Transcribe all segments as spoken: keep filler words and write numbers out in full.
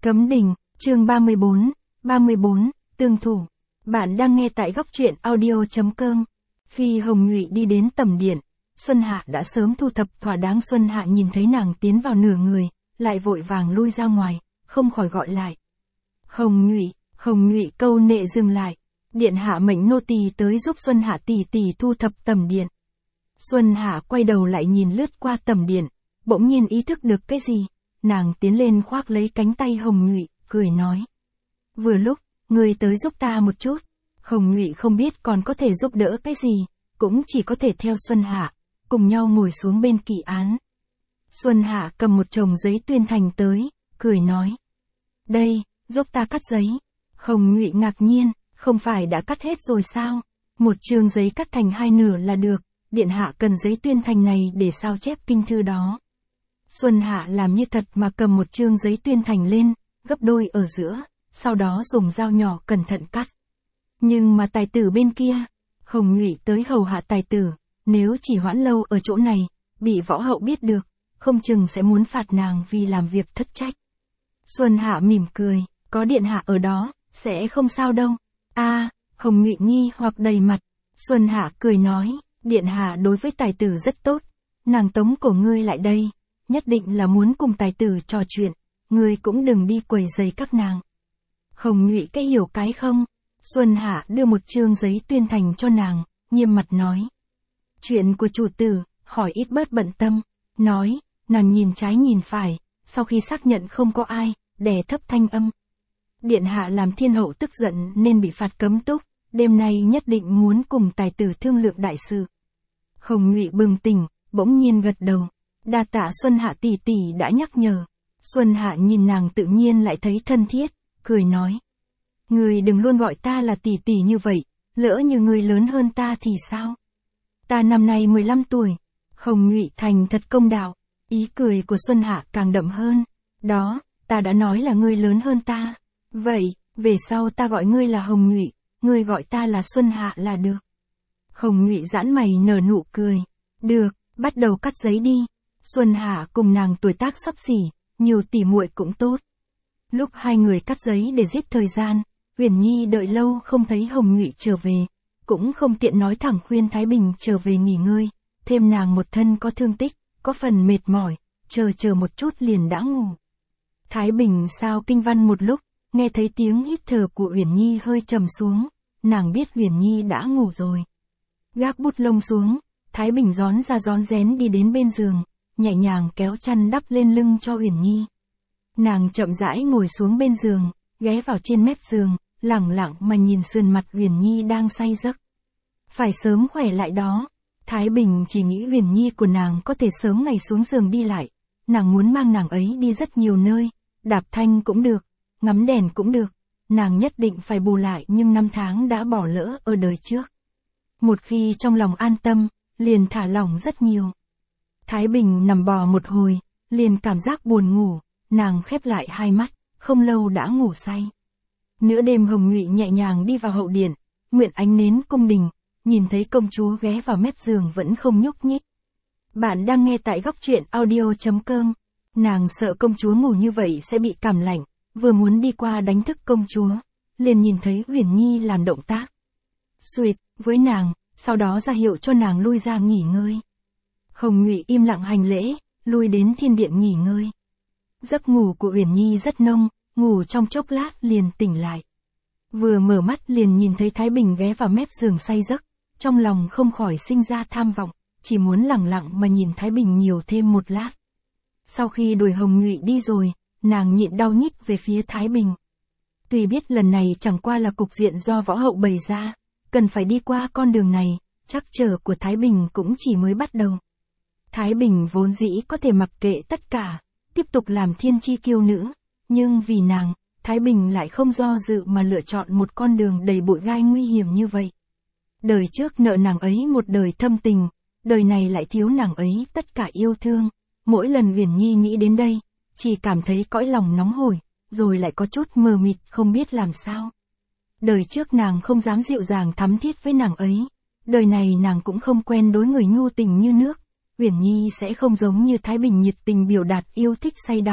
Cấm đình, chương ba mươi bốn, ba mươi bốn, tương thủ. Bạn đang nghe tại góc truyện audio chấm com. Khi Hồng Nhụy đi đến tầm điện, Xuân Hạ đã sớm thu thập thỏa đáng. Xuân Hạ nhìn thấy nàng tiến vào nửa người, lại vội vàng lui ra ngoài, không khỏi gọi lại. Hồng Nhụy, Hồng Nhụy câu nệ dừng lại. Điện hạ mệnh nô tỳ tới giúp Xuân Hạ tỷ tỷ thu thập tầm điện. Xuân Hạ quay đầu lại nhìn lướt qua tầm điện, bỗng nhiên ý thức được cái gì, nàng tiến lên khoác lấy cánh tay Hồng Nhụy, cười nói. Vừa lúc, người tới giúp ta một chút. Hồng Nhụy không biết còn có thể giúp đỡ cái gì, cũng chỉ có thể theo Xuân Hạ, cùng nhau ngồi xuống bên kỷ án. Xuân Hạ cầm một chồng giấy tuyên thành tới, cười nói. Đây, giúp ta cắt giấy. Hồng Nhụy ngạc nhiên, không phải đã cắt hết rồi sao? Một chương giấy cắt thành hai nửa là được, điện hạ cần giấy tuyên thành này để sao chép kinh thư đó. Xuân Hạ làm như thật mà cầm một chương giấy tuyên thành lên, gấp đôi ở giữa, sau đó dùng dao nhỏ cẩn thận cắt. Nhưng mà tài tử bên kia, Hồng Nhụy tới hầu hạ tài tử, nếu chỉ hoãn lâu ở chỗ này, bị võ hậu biết được, không chừng sẽ muốn phạt nàng vì làm việc thất trách. Xuân Hạ mỉm cười, có điện hạ ở đó, sẽ không sao đâu. A, Hồng Nhụy nghi hoặc đầy mặt. Xuân Hạ cười nói, điện hạ đối với tài tử rất tốt, nàng tống cổ ngươi lại đây, nhất định là muốn cùng tài tử trò chuyện, ngươi cũng đừng đi quấy rầy các nàng. Hồng Nhụy cái hiểu cái không? Xuân Hạ đưa một chương giấy tuyên thành cho nàng, nghiêm mặt nói. Chuyện của chủ tử, hỏi ít bớt bận tâm. Nói, nàng nhìn trái nhìn phải, sau khi xác nhận không có ai, đè thấp thanh âm. Điện hạ làm thiên hậu tức giận nên bị phạt cấm túc, đêm nay nhất định muốn cùng tài tử thương lượng đại sự. Hồng Nhụy bừng tỉnh, bỗng nhiên gật đầu. Đa tạ Xuân Hạ tỷ tỷ đã nhắc nhở. Xuân Hạ nhìn nàng tự nhiên lại thấy thân thiết, cười nói. Người đừng luôn gọi ta là tỷ tỷ như vậy, lỡ như người lớn hơn ta thì sao? Ta năm nay mười lăm tuổi. Hồng Nhụy thành thật công đạo, ý cười của Xuân Hạ càng đậm hơn. Đó, ta đã nói là ngươi lớn hơn ta. Vậy, về sau ta gọi ngươi là Hồng Nhụy, ngươi gọi ta là Xuân Hạ là được. Hồng Nhụy giãn mày nở nụ cười. Được, bắt đầu cắt giấy đi. Xuân Hạ cùng nàng tuổi tác xấp xỉ, nhiều tỉ muội cũng tốt. Lúc hai người cắt giấy để giết thời gian, Uyển Nhi đợi lâu không thấy Hồng Nhụy trở về, cũng không tiện nói thẳng khuyên Thái Bình trở về nghỉ ngơi, thêm nàng một thân có thương tích, có phần mệt mỏi, chờ chờ một chút liền đã ngủ. Thái Bình sao kinh văn một lúc, nghe thấy tiếng hít thở của Uyển Nhi hơi trầm xuống, nàng biết Uyển Nhi đã ngủ rồi. Gác bút lông xuống, Thái Bình rón ra rón rén đi đến bên giường, nhẹ nhàng kéo chăn đắp lên lưng cho Uyển Nhi. Nàng chậm rãi ngồi xuống bên giường, ghé vào trên mép giường, lẳng lặng mà nhìn sườn mặt Uyển Nhi đang say giấc. Phải sớm khỏe lại đó. Thái Bình chỉ nghĩ Uyển Nhi của nàng có thể sớm ngày xuống giường đi lại. Nàng muốn mang nàng ấy đi rất nhiều nơi, đạp thanh cũng được, ngắm đèn cũng được. Nàng nhất định phải bù lại nhưng năm tháng đã bỏ lỡ ở đời trước. Một khi trong lòng an tâm, liền thả lỏng rất nhiều. Thái Bình nằm bò một hồi, liền cảm giác buồn ngủ, nàng khép lại hai mắt, không lâu đã ngủ say. Nửa đêm Hồng Nhụy nhẹ nhàng đi vào hậu điện, nguyện ánh nến cung đình, nhìn thấy công chúa ghé vào mép giường vẫn không nhúc nhích. Bạn đang nghe tại góc truyện audio chấm com. Nàng sợ công chúa ngủ như vậy sẽ bị cảm lạnh, vừa muốn đi qua đánh thức công chúa, liền nhìn thấy Uyển Nhi làm động tác. Xuyệt, với nàng, sau đó ra hiệu cho nàng lui ra nghỉ ngơi. Hồng Nhụy im lặng hành lễ, lui đến thiên điện nghỉ ngơi. Giấc ngủ của Uyển Nhi rất nông, ngủ trong chốc lát liền tỉnh lại. Vừa mở mắt liền nhìn thấy Thái Bình ghé vào mép giường say giấc, trong lòng không khỏi sinh ra tham vọng, chỉ muốn lẳng lặng mà nhìn Thái Bình nhiều thêm một lát. Sau khi đuổi Hồng Nhụy đi rồi, nàng nhịn đau nhích về phía Thái Bình. Tuy biết lần này chẳng qua là cục diện do võ hậu bày ra, cần phải đi qua con đường này, trắc trở của Thái Bình cũng chỉ mới bắt đầu. Thái Bình vốn dĩ có thể mặc kệ tất cả, tiếp tục làm thiên chi kiêu nữ, nhưng vì nàng, Thái Bình lại không do dự mà lựa chọn một con đường đầy bụi gai nguy hiểm như vậy. Đời trước nợ nàng ấy một đời thâm tình, đời này lại thiếu nàng ấy tất cả yêu thương. Mỗi lần Uyển Nhi nghĩ đến đây, chỉ cảm thấy cõi lòng nóng hổi, rồi lại có chút mờ mịt không biết làm sao. Đời trước nàng không dám dịu dàng thắm thiết với nàng ấy, đời này nàng cũng không quen đối người nhu tình như nước. Uyển Nhi sẽ không giống như Thái Bình nhiệt tình biểu đạt yêu thích say đắm,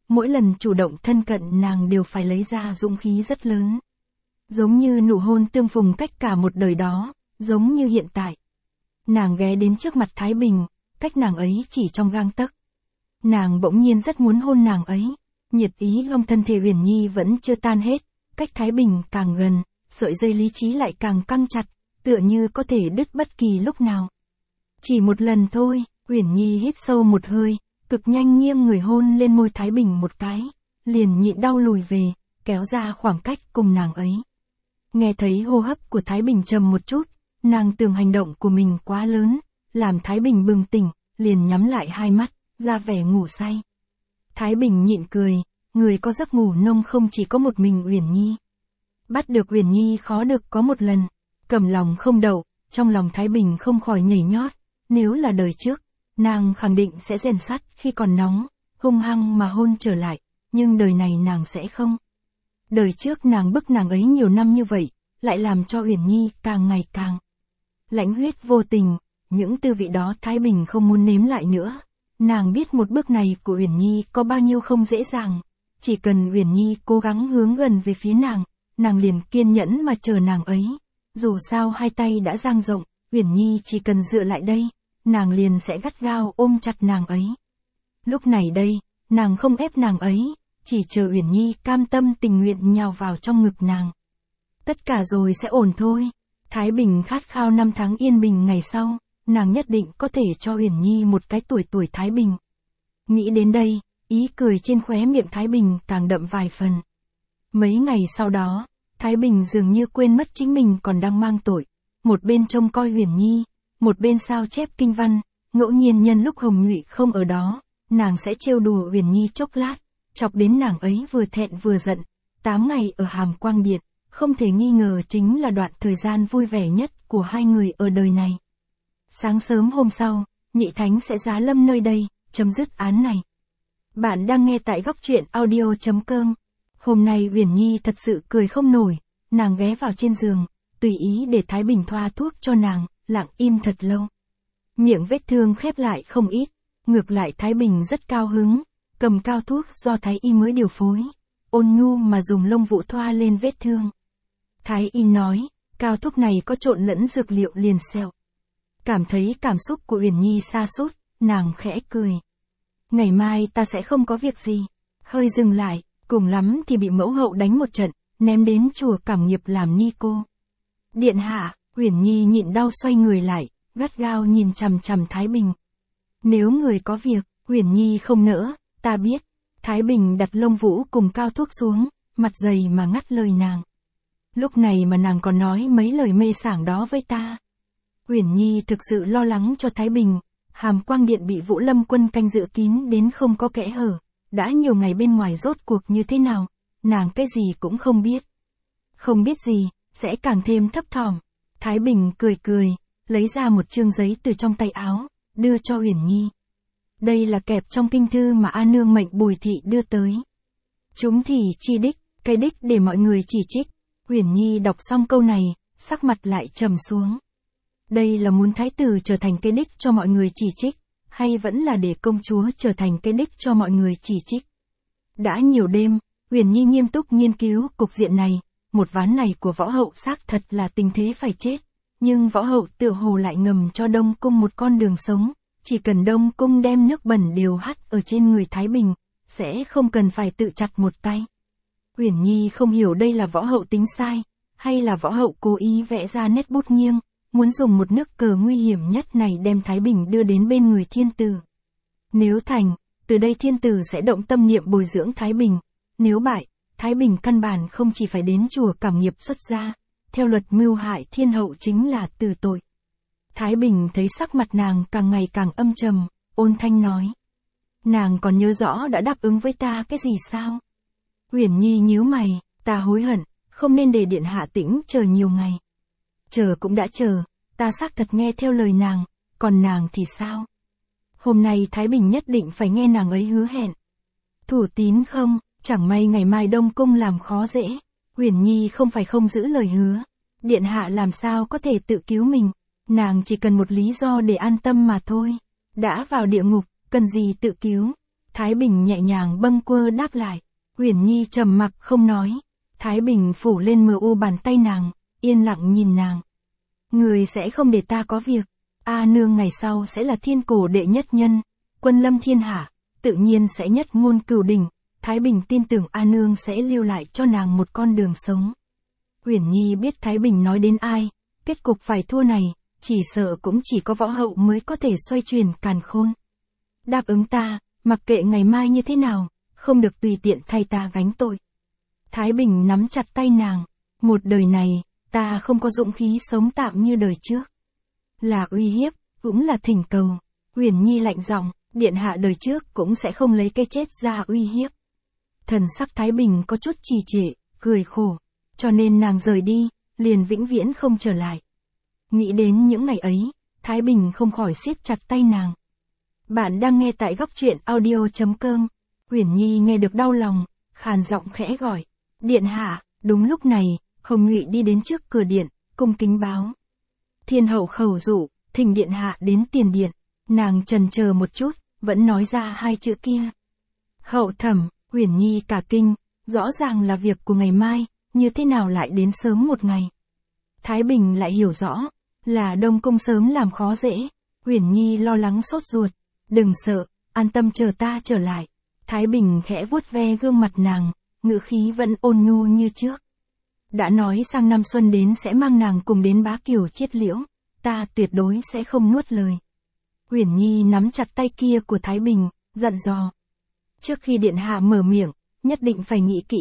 mỗi lần chủ động thân cận nàng đều phải lấy ra dũng khí rất lớn. Giống như nụ hôn tương phùng cách cả một đời đó, giống như hiện tại. Nàng ghé đến trước mặt Thái Bình, cách nàng ấy chỉ trong gang tấc. Nàng bỗng nhiên rất muốn hôn nàng ấy, nhiệt ý trong thân thể Uyển Nhi vẫn chưa tan hết, cách Thái Bình càng gần, sợi dây lý trí lại càng căng chặt, tựa như có thể đứt bất kỳ lúc nào. Chỉ một lần thôi, Uyển Nhi hít sâu một hơi, cực nhanh nghiêng người hôn lên môi Thái Bình một cái, liền nhịn đau lùi về, kéo ra khoảng cách cùng nàng ấy. Nghe thấy hô hấp của Thái Bình trầm một chút, nàng tưởng hành động của mình quá lớn, làm Thái Bình bừng tỉnh, liền nhắm lại hai mắt, ra vẻ ngủ say. Thái Bình nhịn cười, người có giấc ngủ nông không chỉ có một mình Uyển Nhi. Bắt được Uyển Nhi khó được có một lần, cầm lòng không đậu, trong lòng Thái Bình không khỏi nhảy nhót, nếu là đời trước, nàng khẳng định sẽ rèn sắt khi còn nóng, hung hăng mà hôn trở lại, nhưng đời này nàng sẽ không. Đời trước nàng bức nàng ấy nhiều năm như vậy, lại làm cho Uyển Nhi càng ngày càng lãnh huyết vô tình, những tư vị đó Thái Bình không muốn nếm lại nữa. Nàng biết một bước này của Uyển Nhi có bao nhiêu không dễ dàng, chỉ cần Uyển Nhi cố gắng hướng gần về phía nàng, nàng liền kiên nhẫn mà chờ nàng ấy. Dù sao hai tay đã dang rộng, Uyển Nhi chỉ cần dựa lại đây, nàng liền sẽ gắt gao ôm chặt nàng ấy. Lúc này đây, nàng không ép nàng ấy, chỉ chờ Uyển Nhi cam tâm tình nguyện nhào vào trong ngực nàng. Tất cả rồi sẽ ổn thôi. Thái Bình khát khao năm tháng yên bình ngày sau, nàng nhất định có thể cho Uyển Nhi một cái tuổi tuổi Thái Bình. Nghĩ đến đây, ý cười trên khóe miệng Thái Bình càng đậm vài phần. Mấy ngày sau đó, Thái Bình dường như quên mất chính mình còn đang mang tội, một bên trông coi Uyển Nhi, một bên sao chép kinh văn, ngẫu nhiên nhân lúc Hồng Nhụy không ở đó, nàng sẽ trêu đùa Uyển Nhi chốc lát, chọc đến nàng ấy vừa thẹn vừa giận. Tám ngày ở Hàm Quang Điện, không thể nghi ngờ chính là đoạn thời gian vui vẻ nhất của hai người ở đời này. Sáng sớm hôm sau, Nhị Thánh sẽ giá lâm nơi đây, chấm dứt án này. Bạn đang nghe tại góc truyện audio chấm com. Hôm nay Uyển Nhi thật sự cười không nổi, nàng ghé vào trên giường, tùy ý để Thái Bình thoa thuốc cho nàng, lặng im thật lâu. Miệng vết thương khép lại không ít, ngược lại Thái Bình rất cao hứng, cầm cao thuốc do Thái Y mới điều phối, ôn nhu mà dùng lông vũ thoa lên vết thương. Thái Y nói, cao thuốc này có trộn lẫn dược liệu liền xẹo. Cảm thấy cảm xúc của Uyển Nhi sa sút, nàng khẽ cười. Ngày mai ta sẽ không có việc gì. Hơi dừng lại, cùng lắm thì bị mẫu hậu đánh một trận, ném đến chùa Cảm Nghiệp làm ni cô. Điện hạ, Uyển Nhi nhịn đau xoay người lại, gắt gao nhìn chằm chằm Thái Bình. Nếu người có việc, Uyển Nhi không nỡ, ta biết. Thái Bình đặt lông vũ cùng cao thuốc xuống, mặt dày mà ngắt lời nàng. Lúc này mà nàng còn nói mấy lời mê sảng đó với ta. Uyển Nhi thực sự lo lắng cho Thái Bình, Hàm Quang Điện bị Vũ Lâm quân canh giữ kín đến không có kẽ hở, đã nhiều ngày bên ngoài rốt cuộc như thế nào, nàng cái gì cũng không biết. Không biết gì, sẽ càng thêm thấp thỏm. Thái Bình cười cười, lấy ra một chương giấy từ trong tay áo, đưa cho Uyển Nhi. Đây là kẹp trong kinh thư mà A Nương mệnh Bùi Thị đưa tới. Chúng thì chi đích, cái đích để mọi người chỉ trích. Uyển Nhi đọc xong câu này, sắc mặt lại trầm xuống. Đây là muốn thái tử trở thành cái đích cho mọi người chỉ trích, hay vẫn là để công chúa trở thành cái đích cho mọi người chỉ trích? Đã nhiều đêm, Uyển Nhi nghiêm túc nghiên cứu cục diện này, một ván này của võ hậu xác thật là tình thế phải chết, nhưng võ hậu tựa hồ lại ngầm cho Đông Cung một con đường sống, chỉ cần Đông Cung đem nước bẩn đều hắt ở trên người Thái Bình, sẽ không cần phải tự chặt một tay. Uyển Nhi không hiểu đây là võ hậu tính sai, hay là võ hậu cố ý vẽ ra nét bút nghiêng, muốn dùng một nước cờ nguy hiểm nhất này đem Thái Bình đưa đến bên người thiên tử. Nếu thành, từ đây thiên tử sẽ động tâm niệm bồi dưỡng Thái Bình, nếu bại, Thái Bình căn bản không chỉ phải đến chùa Cảm Nghiệp xuất gia, theo luật mưu hại thiên hậu chính là tử tội. Thái Bình thấy sắc mặt nàng càng ngày càng âm trầm, ôn thanh nói. Nàng còn nhớ rõ đã đáp ứng với ta cái gì sao? Uyển Nhi nhíu mày, ta hối hận, không nên để điện hạ tĩnh chờ nhiều ngày. Chờ cũng đã chờ, ta xác thật nghe theo lời nàng, còn nàng thì sao? Hôm nay Thái Bình nhất định phải nghe nàng ấy hứa hẹn. Thủ tín không, chẳng may ngày mai Đông Cung làm khó dễ. Uyển Nhi không phải không giữ lời hứa. Điện hạ làm sao có thể tự cứu mình, nàng chỉ cần một lý do để an tâm mà thôi. Đã vào địa ngục, cần gì tự cứu? Thái Bình nhẹ nhàng bâng quơ đáp lại. Uyển Nhi trầm mặc không nói. Thái Bình phủ lên mờ u bàn tay nàng, yên lặng nhìn nàng. Người sẽ không để ta có việc. A nương ngày sau sẽ là thiên cổ đệ nhất nhân, quân lâm thiên hạ, tự nhiên sẽ nhất ngôn cửu đỉnh. Thái Bình tin tưởng A nương sẽ lưu lại cho nàng một con đường sống. Uyển Nhi biết Thái Bình nói đến ai, kết cục phải thua này, chỉ sợ cũng chỉ có võ hậu mới có thể xoay chuyển càn khôn. Đáp ứng ta, mặc kệ ngày mai như thế nào, không được tùy tiện thay ta gánh tội. Thái Bình nắm chặt tay nàng, một đời này, ta không có dũng khí sống tạm như đời trước. Là uy hiếp, cũng là thỉnh cầu. Uyển Nhi lạnh giọng, điện hạ đời trước cũng sẽ không lấy cái chết ra uy hiếp. Thần sắc Thái Bình có chút trì trệ, cười khổ, cho nên nàng rời đi, liền vĩnh viễn không trở lại. Nghĩ đến những ngày ấy, Thái Bình không khỏi siết chặt tay nàng. Bạn đang nghe tại góc truyện audio chấm com. Uyển Nhi nghe được đau lòng, khàn giọng khẽ gọi. Điện hạ, đúng lúc này, Hồng Ngụy đi đến trước cửa điện, cung kính báo. Thiên hậu khẩu dụ, thỉnh điện hạ đến tiền điện. Nàng chần chờ một chút, vẫn nói ra hai chữ kia. Hậu thẩm, Uyển Nhi cả kinh, rõ ràng là việc của ngày mai, như thế nào lại đến sớm một ngày. Thái Bình lại hiểu rõ, là Đông Cung sớm làm khó dễ. Uyển Nhi lo lắng sốt ruột, đừng sợ, an tâm chờ ta trở lại. Thái Bình khẽ vuốt ve gương mặt nàng, ngữ khí vẫn ôn nhu như trước. Đã nói sang năm xuân đến sẽ mang nàng cùng đến Bá Kiều Chiết Liễu, ta tuyệt đối sẽ không nuốt lời. Uyển Nhi nắm chặt tay kia của Thái Bình, dặn dò. Trước khi điện hạ mở miệng, nhất định phải nghĩ kỹ.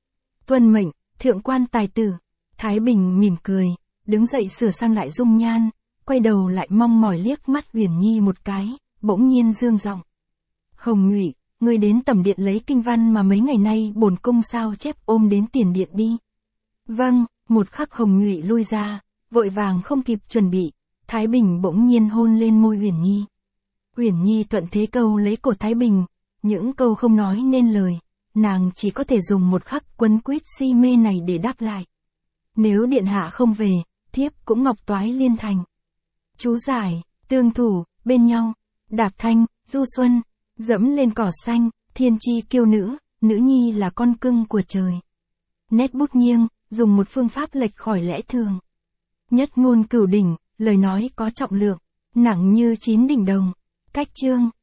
Tuân mệnh, thượng quan tài tử. Thái Bình mỉm cười, đứng dậy sửa sang lại dung nhan, quay đầu lại mong mỏi liếc mắt Uyển Nhi một cái, bỗng nhiên dương giọng. Hồng Ngụy, ngươi đến tẩm điện lấy kinh văn mà mấy ngày nay bổn cung sao chép ôm đến tiền điện đi. Vâng, một khắc Hồng Ngụy lui ra, vội vàng không kịp chuẩn bị, Thái Bình bỗng nhiên hôn lên môi Uyển Nhi. Uyển Nhi thuận thế câu lấy cổ Thái Bình, những câu không nói nên lời, nàng chỉ có thể dùng một khắc quấn quýt si mê này để đáp lại. Nếu điện hạ không về, thiếp cũng ngọc toái liên thành. Chú giải, tương thủ, bên nhau, đạp thanh, du xuân, dẫm lên cỏ xanh, thiên chi kiêu nữ, nữ nhi là con cưng của trời. Nét bút nghiêng, dùng một phương pháp lệch khỏi lẽ thường. Nhất ngôn cửu đỉnh, lời nói có trọng lượng, nặng như chín đỉnh đồng. Cách chương.